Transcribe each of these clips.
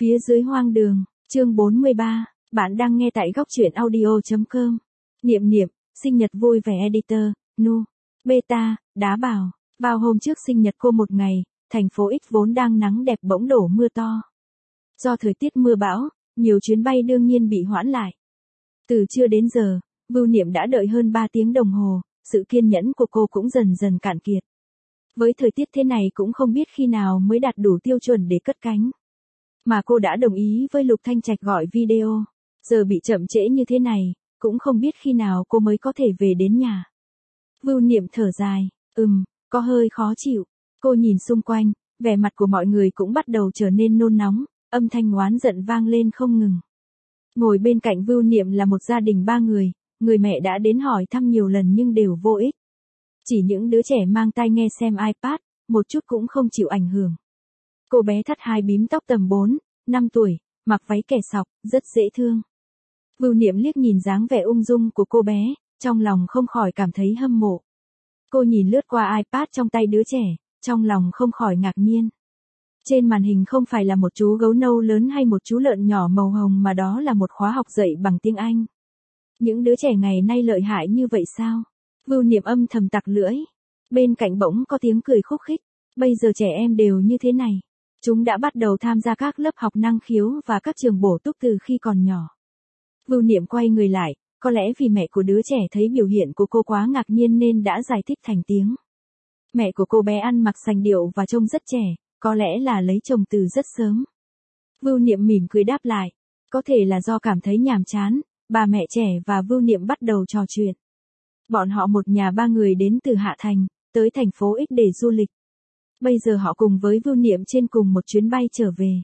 Phía dưới hoang đường, chương 43, bạn đang nghe tại góc truyện audio.com. Niệm niệm, sinh nhật vui vẻ editor, nu, beta, đá bảo, vào hôm trước sinh nhật cô một ngày, thành phố X vốn đang nắng đẹp bỗng đổ mưa to. Do thời tiết mưa bão, nhiều chuyến bay đương nhiên bị hoãn lại. Từ trưa đến giờ, Vưu Niệm đã đợi hơn 3 tiếng đồng hồ, sự kiên nhẫn của cô cũng dần dần cạn kiệt. Với thời tiết thế này cũng không biết khi nào mới đạt đủ tiêu chuẩn để cất cánh. Mà cô đã đồng ý với Lục Thanh Trạch gọi video, giờ bị chậm trễ như thế này, cũng không biết khi nào cô mới có thể về đến nhà. Vưu Niệm thở dài, có hơi khó chịu. Cô nhìn xung quanh, vẻ mặt của mọi người cũng bắt đầu trở nên nôn nóng, âm thanh oán giận vang lên không ngừng. Ngồi bên cạnh Vưu Niệm là một gia đình 3 người mẹ đã đến hỏi thăm nhiều lần nhưng đều vô ích. Chỉ những đứa trẻ mang tai nghe xem iPad, một chút cũng không chịu ảnh hưởng. Cô bé thắt hai bím tóc tầm 4, 5 tuổi, mặc váy kẻ sọc, rất dễ thương. Vưu Niệm liếc nhìn dáng vẻ ung dung của cô bé, trong lòng không khỏi cảm thấy hâm mộ. Cô nhìn lướt qua iPad trong tay đứa trẻ, trong lòng không khỏi ngạc nhiên. Trên màn hình không phải là một chú gấu nâu lớn hay một chú lợn nhỏ màu hồng mà đó là một khóa học dạy bằng tiếng Anh. Những đứa trẻ ngày nay lợi hại như vậy sao? Vưu Niệm âm thầm tặc lưỡi. Bên cạnh bỗng có tiếng cười khúc khích. Bây giờ trẻ em đều như thế này. Chúng đã bắt đầu tham gia các lớp học năng khiếu và các trường bổ túc từ khi còn nhỏ. Vưu Niệm quay người lại, có lẽ vì mẹ của đứa trẻ thấy biểu hiện của cô quá ngạc nhiên nên đã giải thích thành tiếng. Mẹ của cô bé ăn mặc sành điệu và trông rất trẻ, có lẽ là lấy chồng từ rất sớm. Vưu Niệm mỉm cười đáp lại, có thể là do cảm thấy nhàm chán, bà mẹ trẻ và Vưu Niệm bắt đầu trò chuyện. Bọn họ một nhà 3 người đến từ Hạ Thành, tới thành phố X để du lịch. Bây giờ họ cùng với Vưu Niệm trên cùng một chuyến bay trở về.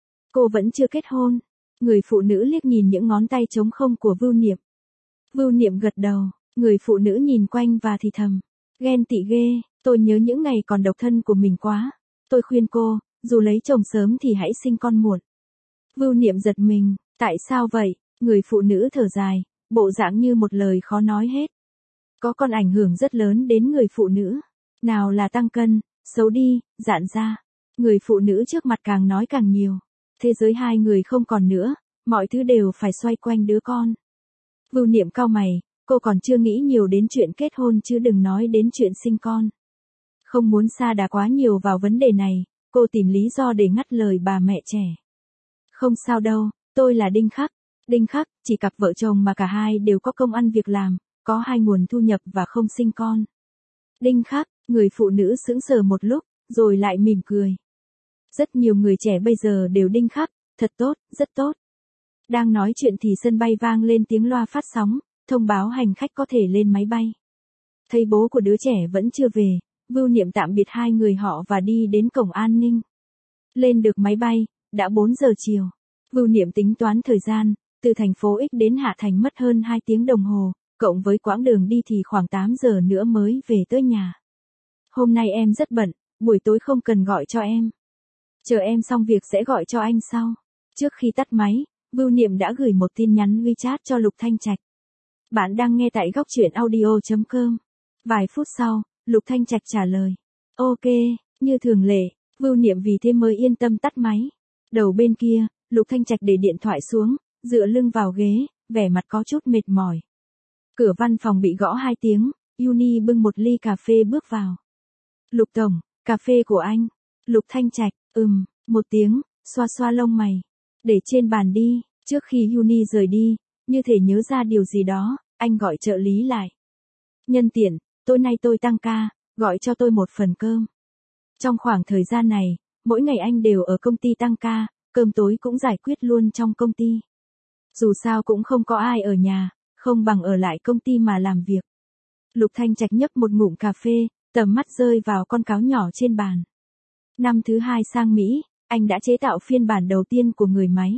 Cô vẫn chưa kết hôn. Người phụ nữ liếc nhìn những ngón tay trống không của Vưu Niệm. Vưu Niệm gật đầu, người phụ nữ nhìn quanh và thì thầm. Ghen tị ghê, tôi nhớ những ngày còn độc thân của mình quá. Tôi khuyên cô, dù lấy chồng sớm thì hãy sinh con muộn. Vưu Niệm giật mình, tại sao vậy? Người phụ nữ thở dài, bộ dạng như một lời khó nói hết. Có còn ảnh hưởng rất lớn đến người phụ nữ. Nào là tăng cân, xấu đi, dạn ra. Người phụ nữ trước mặt càng nói càng nhiều. Thế giới hai người không còn nữa, mọi thứ đều phải xoay quanh đứa con. Vưu Niệm cau mày, cô còn chưa nghĩ nhiều đến chuyện kết hôn chứ đừng nói đến chuyện sinh con. Không muốn sa đà quá nhiều vào vấn đề này, cô tìm lý do để ngắt lời bà mẹ trẻ. Không sao đâu, tôi là Đinh Khắc. Đinh Khắc, chỉ cặp vợ chồng mà cả hai đều có công ăn việc làm, có 2 nguồn thu nhập và không sinh con. Đinh Khắc, người phụ nữ sững sờ một lúc, rồi lại mỉm cười. Rất nhiều người trẻ bây giờ đều Đinh Khắc, thật tốt, rất tốt. Đang nói chuyện thì sân bay vang lên tiếng loa phát sóng, thông báo hành khách có thể lên máy bay. Thấy bố của đứa trẻ vẫn chưa về, Vưu Niệm tạm biệt 2 người họ và đi đến cổng an ninh. Lên được máy bay, đã 4 giờ chiều. Vưu Niệm tính toán thời gian, từ thành phố X đến Hạ Thành mất hơn 2 tiếng đồng hồ, cộng với quãng đường đi thì khoảng 8 giờ nữa mới về tới nhà. Hôm nay em rất bận, buổi tối không cần gọi cho em. Chờ em xong việc sẽ gọi cho anh sau. Trước khi tắt máy, Vưu Niệm đã gửi một tin nhắn WeChat cho Lục Thanh Trạch. Bạn đang nghe tại góc truyện audio.com. Vài phút sau, Lục Thanh Trạch trả lời. Ok, như thường lệ, Vưu Niệm vì thế mới yên tâm tắt máy. Đầu bên kia, Lục Thanh Trạch để điện thoại xuống, dựa lưng vào ghế, vẻ mặt có chút mệt mỏi. Cửa văn phòng bị gõ 2 tiếng, Uni bưng một ly cà phê bước vào. Lục tổng, cà phê của anh. Lục Thanh Trạch, một tiếng, xoa xoa lông mày. Để trên bàn đi, trước khi Uni rời đi, như thể nhớ ra điều gì đó, anh gọi trợ lý lại. Nhân tiện, tối nay tôi tăng ca, gọi cho tôi một phần cơm. Trong khoảng thời gian này, mỗi ngày anh đều ở công ty tăng ca, cơm tối cũng giải quyết luôn trong công ty. Dù sao cũng không có ai ở nhà, không bằng ở lại công ty mà làm việc. Lục Thanh Trạch nhấp một ngụm cà phê, tầm mắt rơi vào con cáo nhỏ trên bàn. Năm thứ 2 sang Mỹ, anh đã chế tạo phiên bản đầu tiên của người máy.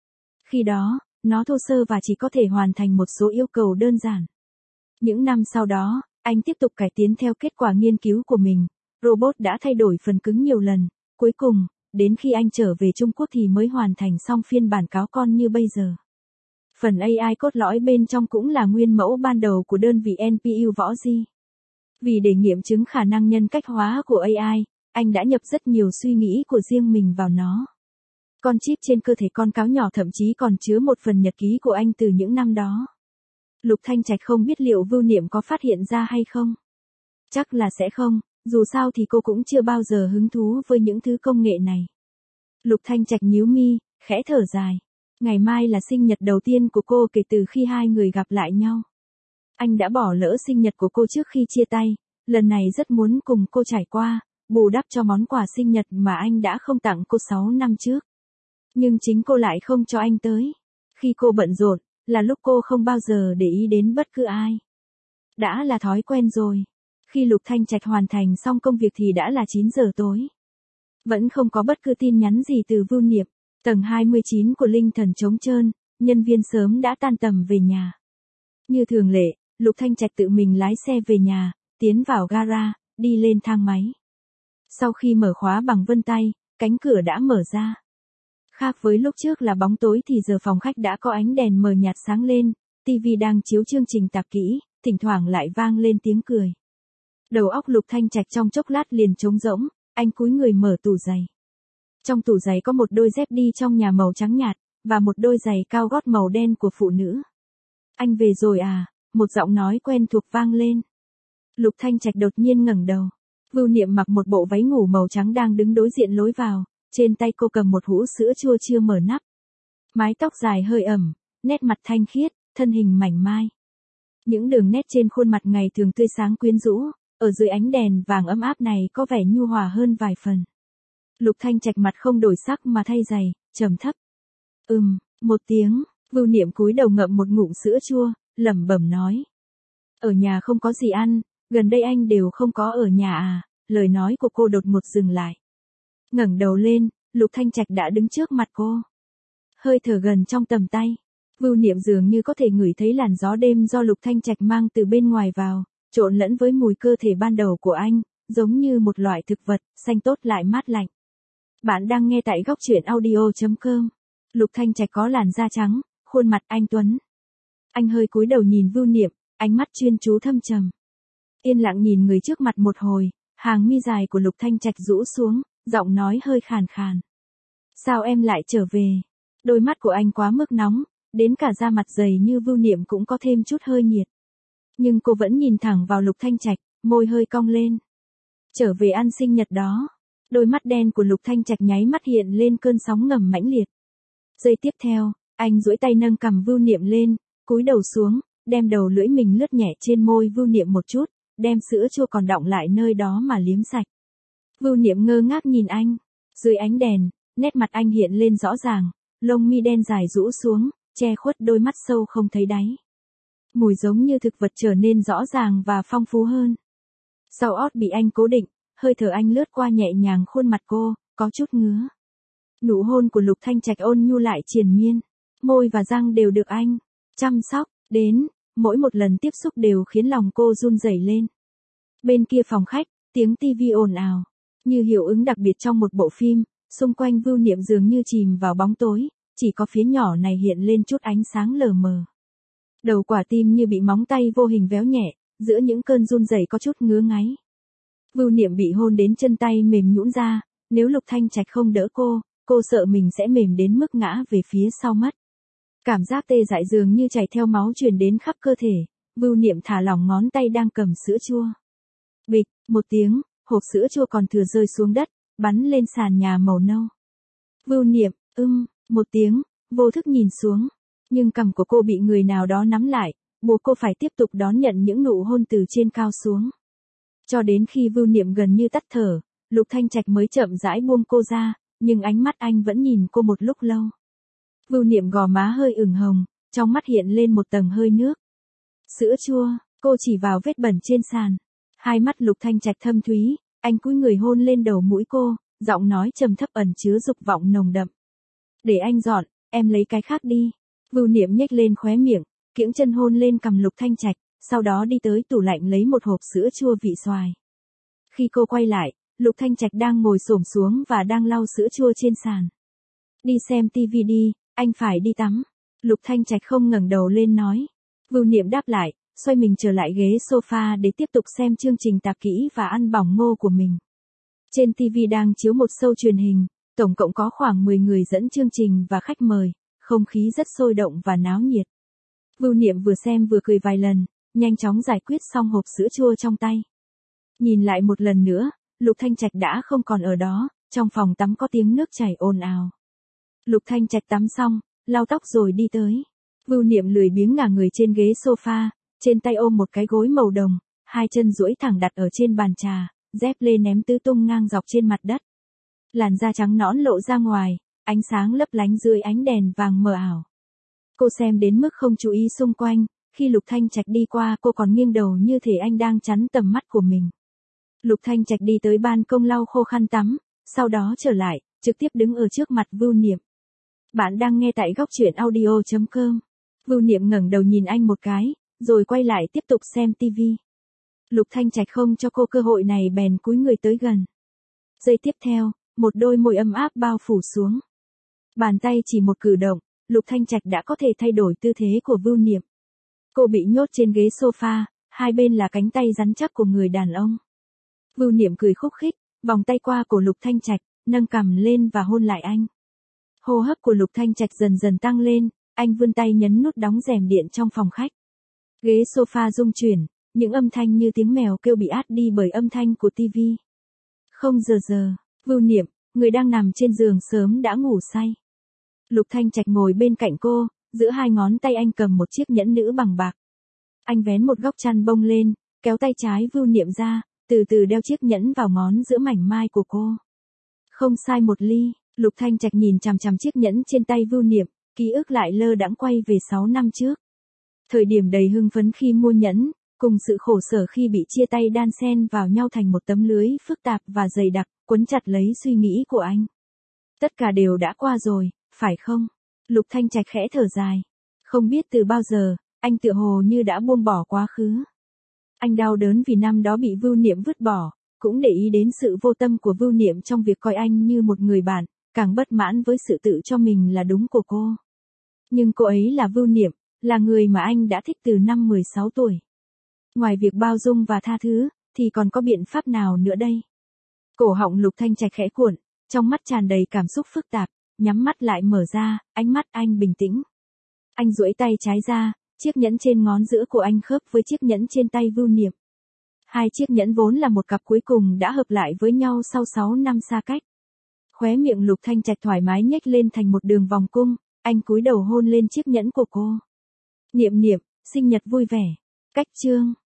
Khi đó, nó thô sơ và chỉ có thể hoàn thành một số yêu cầu đơn giản. Những năm sau đó, anh tiếp tục cải tiến theo kết quả nghiên cứu của mình. Robot đã thay đổi phần cứng nhiều lần. Cuối cùng, đến khi anh trở về Trung Quốc thì mới hoàn thành xong phiên bản cáo con như bây giờ. Phần AI cốt lõi bên trong cũng là nguyên mẫu ban đầu của đơn vị NPU Võ Di. Vì để nghiệm chứng khả năng nhân cách hóa của AI, anh đã nhập rất nhiều suy nghĩ của riêng mình vào nó. Con chip trên cơ thể con cáo nhỏ thậm chí còn chứa một phần nhật ký của anh từ những năm đó. Lục Thanh Trạch không biết liệu Vưu Niệm có phát hiện ra hay không. Chắc là sẽ không, dù sao thì cô cũng chưa bao giờ hứng thú với những thứ công nghệ này. Lục Thanh Trạch nhíu mi, khẽ thở dài. Ngày mai là sinh nhật đầu tiên của cô kể từ khi hai người gặp lại nhau. Anh đã bỏ lỡ sinh nhật của cô trước khi chia tay, lần này rất muốn cùng cô trải qua, bù đắp cho món quà sinh nhật mà anh đã không tặng cô 6 năm trước. Nhưng chính cô lại không cho anh tới. Khi cô bận rộn, là lúc cô không bao giờ để ý đến bất cứ ai. Đã là thói quen rồi. Khi Lục Thanh Trạch hoàn thành xong công việc thì đã là 9 giờ tối. Vẫn không có bất cứ tin nhắn gì từ Vưu Niệm. Tầng 29 của Linh Thần trống trơn, nhân viên sớm đã tan tầm về nhà. Như thường lệ, Lục Thanh Trạch tự mình lái xe về nhà, tiến vào gara, đi lên thang máy. Sau khi mở khóa bằng vân tay, cánh cửa đã mở ra. Khác với lúc trước là bóng tối thì giờ phòng khách đã có ánh đèn mờ nhạt sáng lên, tivi đang chiếu chương trình tạp kỹ, thỉnh thoảng lại vang lên tiếng cười. Đầu óc Lục Thanh Trạch trong chốc lát liền trống rỗng, anh cúi người mở tủ giày. Trong tủ giày có một đôi dép đi trong nhà màu trắng nhạt, và một đôi giày cao gót màu đen của phụ nữ. Anh về rồi à? Một giọng nói quen thuộc vang lên. Lục Thanh Trạch đột nhiên ngẩng đầu. Vưu Niệm mặc một bộ váy ngủ màu trắng đang đứng đối diện lối vào, trên tay cô cầm một hũ sữa chua chưa mở nắp. Mái tóc dài hơi ẩm, nét mặt thanh khiết, thân hình mảnh mai. Những đường nét trên khuôn mặt ngày thường tươi sáng quyến rũ, ở dưới ánh đèn vàng ấm áp này có vẻ nhu hòa hơn vài phần. Lục Thanh Trạch mặt không đổi sắc mà thay giày, trầm thấp. Một tiếng, Vưu Niệm cúi đầu ngậm một ngụm sữa chua, lẩm bẩm nói. Ở nhà không có gì ăn, gần đây anh đều không có ở nhà à, lời nói của cô đột ngột dừng lại. Ngẩng đầu lên, Lục Thanh Trạch đã đứng trước mặt cô. Hơi thở gần trong tầm tay. Vưu Niệm dường như có thể ngửi thấy làn gió đêm do Lục Thanh Trạch mang từ bên ngoài vào, trộn lẫn với mùi cơ thể ban đầu của anh, giống như một loại thực vật, xanh tốt lại mát lạnh. Bạn đang nghe tại góc truyện audio.com. Lục Thanh Trạch có làn da trắng, khuôn mặt anh tuấn. Anh hơi cúi đầu nhìn Vưu Niệm, ánh mắt chuyên chú thâm trầm. Yên lặng nhìn người trước mặt một hồi, hàng mi dài của Lục Thanh Trạch rũ xuống, giọng nói hơi khàn khàn. Sao em lại trở về? Đôi mắt của anh quá mức nóng, đến cả da mặt dày như Vưu Niệm cũng có thêm chút hơi nhiệt. Nhưng cô vẫn nhìn thẳng vào Lục Thanh Trạch, môi hơi cong lên. Trở về ăn sinh nhật đó. Đôi mắt đen của Lục Thanh Trạch nháy mắt hiện lên cơn sóng ngầm mãnh liệt. Giây tiếp theo, anh duỗi tay nâng cằm Vưu Niệm lên, cúi đầu xuống, đem đầu lưỡi mình lướt nhẹ trên môi Vưu Niệm một chút, đem sữa chua còn đọng lại nơi đó mà liếm sạch. Vưu Niệm ngơ ngác nhìn anh. Dưới ánh đèn, nét mặt anh hiện lên rõ ràng, lông mi đen dài rũ xuống, che khuất đôi mắt sâu không thấy đáy. Mùi giống như thực vật trở nên rõ ràng và phong phú hơn. Sau ót bị anh cố định, hơi thở anh lướt qua nhẹ nhàng khuôn mặt cô, có chút ngứa. Nụ hôn của Lục Thanh Trạch ôn nhu lại triền miên, môi và răng đều được anh chăm sóc, đến, mỗi một lần tiếp xúc đều khiến lòng cô run rẩy lên. Bên kia phòng khách, tiếng tivi ồn ào, như hiệu ứng đặc biệt trong một bộ phim, xung quanh Vưu Niệm dường như chìm vào bóng tối, chỉ có phía nhỏ này hiện lên chút ánh sáng lờ mờ. Đầu quả tim như bị móng tay vô hình véo nhẹ, giữa những cơn run rẩy có chút ngứa ngáy. Vưu Niệm bị hôn đến chân tay mềm nhũn ra, nếu Lục Thanh Trạch không đỡ cô sợ mình sẽ mềm đến mức ngã về phía sau mất. Cảm giác tê dại dường như chảy theo máu truyền đến khắp cơ thể, Vưu Niệm thả lỏng ngón tay đang cầm sữa chua. Bịch, một tiếng, hộp sữa chua còn thừa rơi xuống đất, bắn lên sàn nhà màu nâu. Vưu Niệm, một tiếng, vô thức nhìn xuống, nhưng cằm của cô bị người nào đó nắm lại, buộc cô phải tiếp tục đón nhận những nụ hôn từ trên cao xuống. Cho đến khi Vưu Niệm gần như tắt thở, Lục Thanh Trạch mới chậm rãi buông cô ra, nhưng ánh mắt anh vẫn nhìn cô một lúc lâu. Vưu Niệm gò má hơi ửng hồng, trong mắt hiện lên một tầng hơi nước. Sữa chua, cô chỉ vào vết bẩn trên sàn. Hai mắt Lục Thanh Trạch thâm thúy, anh cúi người hôn lên đầu mũi cô, giọng nói trầm thấp ẩn chứa dục vọng nồng đậm. Để anh dọn, em lấy cái khác đi. Vưu Niệm nhếch lên khóe miệng, kiễng chân hôn lên cằm Lục Thanh Trạch, sau đó đi tới tủ lạnh lấy một hộp sữa chua vị xoài. Khi cô quay lại, Lục Thanh Trạch đang ngồi xổm xuống và đang lau sữa chua trên sàn. Đi xem tivi đi, anh phải đi tắm. Lục Thanh Trạch không ngẩng đầu lên nói. Vưu Niệm đáp lại, xoay mình trở lại ghế sofa để tiếp tục xem chương trình tạp kỹ và ăn bỏng ngô của mình. Trên tivi đang chiếu một show truyền hình, Tổng cộng có khoảng 10 người dẫn chương trình và khách mời, không khí rất sôi động và náo nhiệt. Vưu Niệm vừa xem vừa cười vài lần, nhanh chóng giải quyết xong hộp sữa chua trong tay. Nhìn lại một lần nữa, Lục Thanh Trạch đã không còn ở đó, trong phòng tắm có tiếng nước chảy ồn ào. Lục Thanh Trạch tắm xong, lau tóc rồi đi tới. Vưu Niệm lười biếng ngả người trên ghế sofa, trên tay ôm một cái gối màu đồng, hai chân duỗi thẳng đặt ở trên bàn trà, dép lê ném tứ tung ngang dọc trên mặt đất. Làn da trắng nõn lộ ra ngoài, ánh sáng lấp lánh dưới ánh đèn vàng mờ ảo. Cô xem đến mức không chú ý xung quanh, khi Lục Thanh Trạch đi qua cô còn nghiêng đầu như thể anh đang chắn tầm mắt của mình. Lục Thanh Trạch đi tới ban công lau khô khăn tắm, sau đó trở lại, trực tiếp đứng ở trước mặt Vưu Niệm. Bạn đang nghe tại góc truyện audio.com. Vưu Niệm ngẩng đầu nhìn anh một cái, rồi quay lại tiếp tục xem tivi. Lục Thanh Trạch không cho cô cơ hội này bèn cúi người tới gần. Giây tiếp theo, một đôi môi ấm áp bao phủ xuống. Bàn tay chỉ một cử động, Lục Thanh Trạch đã có thể thay đổi tư thế của Vưu Niệm. Cô bị nhốt trên ghế sofa, hai bên là cánh tay rắn chắc của người đàn ông. Vưu Niệm cười khúc khích, vòng tay qua cổ Lục Thanh Trạch, nâng cằm lên và hôn lại anh. Hô hấp của Lục Thanh Trạch dần dần tăng lên, anh vươn tay nhấn nút đóng rèm điện trong phòng khách. Ghế sofa rung chuyển, những âm thanh như tiếng mèo kêu bị át đi bởi âm thanh của tivi. Không giờ, Vưu Niệm, người đang nằm trên giường sớm đã ngủ say. Lục Thanh Trạch ngồi bên cạnh cô, giữa hai ngón tay anh cầm một chiếc nhẫn nữ bằng bạc. Anh vén một góc chăn bông lên, kéo tay trái Vưu Niệm ra, từ từ đeo chiếc nhẫn vào ngón giữa mảnh mai của cô. Không sai một ly, Lục Thanh Trạch nhìn chằm chằm chiếc nhẫn trên tay Vưu Niệm, ký ức lại lơ đãng quay về 6 năm trước. Thời điểm đầy hưng phấn khi mua nhẫn, cùng sự khổ sở khi bị chia tay đan xen vào nhau thành một tấm lưới phức tạp và dày đặc, quấn chặt lấy suy nghĩ của anh. Tất cả đều đã qua rồi, phải không? Lục Thanh Trạch khẽ thở dài. Không biết từ bao giờ, anh tựa hồ như đã buông bỏ quá khứ. Anh đau đớn vì năm đó bị Vưu Niệm vứt bỏ, cũng để ý đến sự vô tâm của Vưu Niệm trong việc coi anh như một người bạn, càng bất mãn với sự tự cho mình là đúng của cô. Nhưng cô ấy là Vưu Niệm, là người mà anh đã thích từ năm 16 tuổi. Ngoài việc bao dung và tha thứ, thì còn có biện pháp nào nữa đây? Cổ họng Lục Thanh Trạch khẽ cuộn, trong mắt tràn đầy cảm xúc phức tạp, nhắm mắt lại mở ra, ánh mắt anh bình tĩnh. Anh duỗi tay trái ra, chiếc nhẫn trên ngón giữa của anh khớp với chiếc nhẫn trên tay Vưu Niệm. Hai chiếc nhẫn vốn là một cặp cuối cùng đã hợp lại với nhau sau 6 năm xa cách. Khóe miệng Lục Thanh Trạch thoải mái nhếch lên thành một đường vòng cung, anh cúi đầu hôn lên chiếc nhẫn của cô. Niệm Niệm, sinh nhật vui vẻ. Cách chương